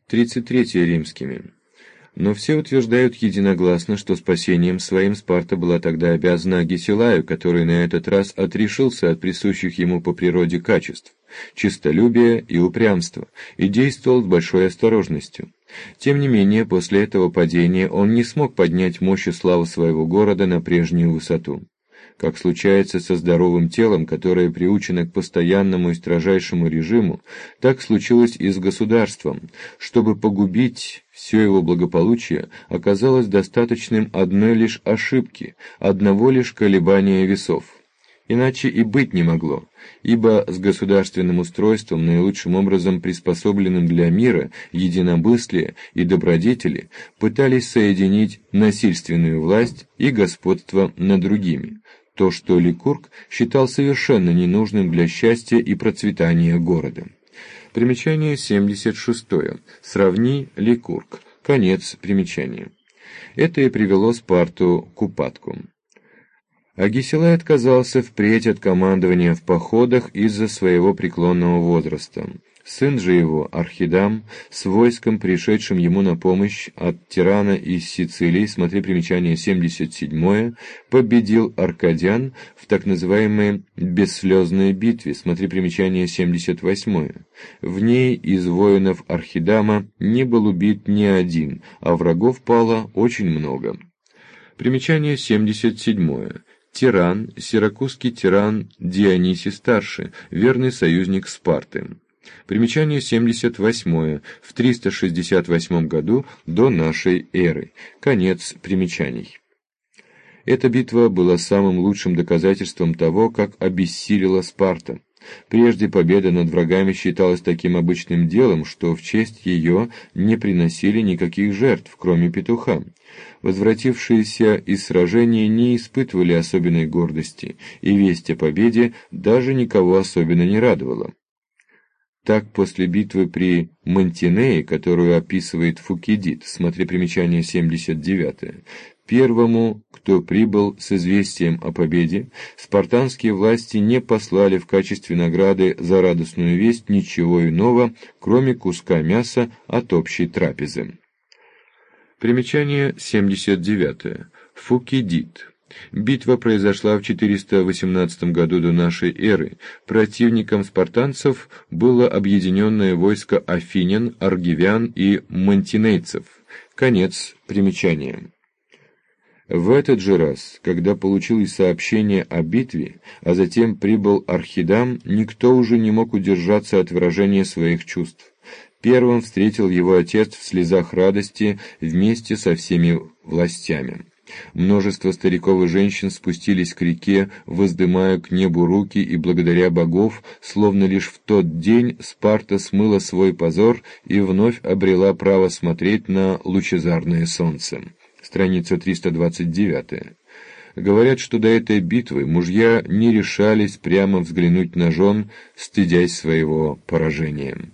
33 римскими. Но все утверждают единогласно, что спасением своим Спарта была тогда обязана Агесилаю, который на этот раз отрешился от присущих ему по природе качеств – честолюбия и упрямства, и действовал с большой осторожностью. Тем не менее, после этого падения он не смог поднять мощь и славу своего города на прежнюю высоту. Как случается со здоровым телом, которое приучено к постоянному и строжайшему режиму, так случилось и с государством. Чтобы погубить все его благополучие, оказалось достаточным одной лишь ошибки, одного лишь колебания весов. Иначе и быть не могло, ибо с государственным устройством, наилучшим образом приспособленным для мира, единомыслия и добродетели, пытались соединить насильственную власть и господство над другими, то, что Ликург считал совершенно ненужным для счастья и процветания города. Примечание 76. Сравни Ликург. Конец примечания. Это и привело Спарту к упадку. Агесилай отказался впредь от командования в походах из-за своего преклонного возраста. Сын же его, Архидам, с войском, пришедшим ему на помощь от тирана из Сицилии, смотри примечание 77, победил аркадян в так называемой «бесслезной битве», смотри примечание 78. В ней из воинов Архидама не был убит ни один, а врагов пало очень много. Примечание 77. Тиран, сиракузский тиран Дионисий Старший, верный союзник Спарты. Примечание 78. В 368 году до нашей эры. Конец примечаний. Эта битва была самым лучшим доказательством того, как обессилила Спарта. Прежде победа над врагами считалась таким обычным делом, что в честь ее не приносили никаких жертв, кроме петуха. Возвратившиеся из сражения не испытывали особенной гордости, и весть о победе даже никого особенно не радовала. Так, после битвы при Мантинее, которую описывает Фукидид, смотри примечание 79, первому, кто прибыл с известием о победе, спартанские власти не послали в качестве награды за радостную весть ничего иного, кроме куска мяса от общей трапезы. Примечание 79. Фукидид. Битва произошла в 418 году до нашей эры. Противником спартанцев было объединенное войско афинян, аргивян и мантинейцев. Конец примечания. В этот же раз, когда получилось сообщение о битве, а затем прибыл Архидам, никто уже не мог удержаться от выражения своих чувств. Первым встретил его отец в слезах радости вместе со всеми властями. Множество стариков и женщин спустились к реке, воздымая к небу руки и благодаря богов, словно лишь в тот день Спарта смыла свой позор и вновь обрела право смотреть на лучезарное солнце. Страница 329. Говорят, что до этой битвы мужья не решались прямо взглянуть на жен, стыдясь своего поражения.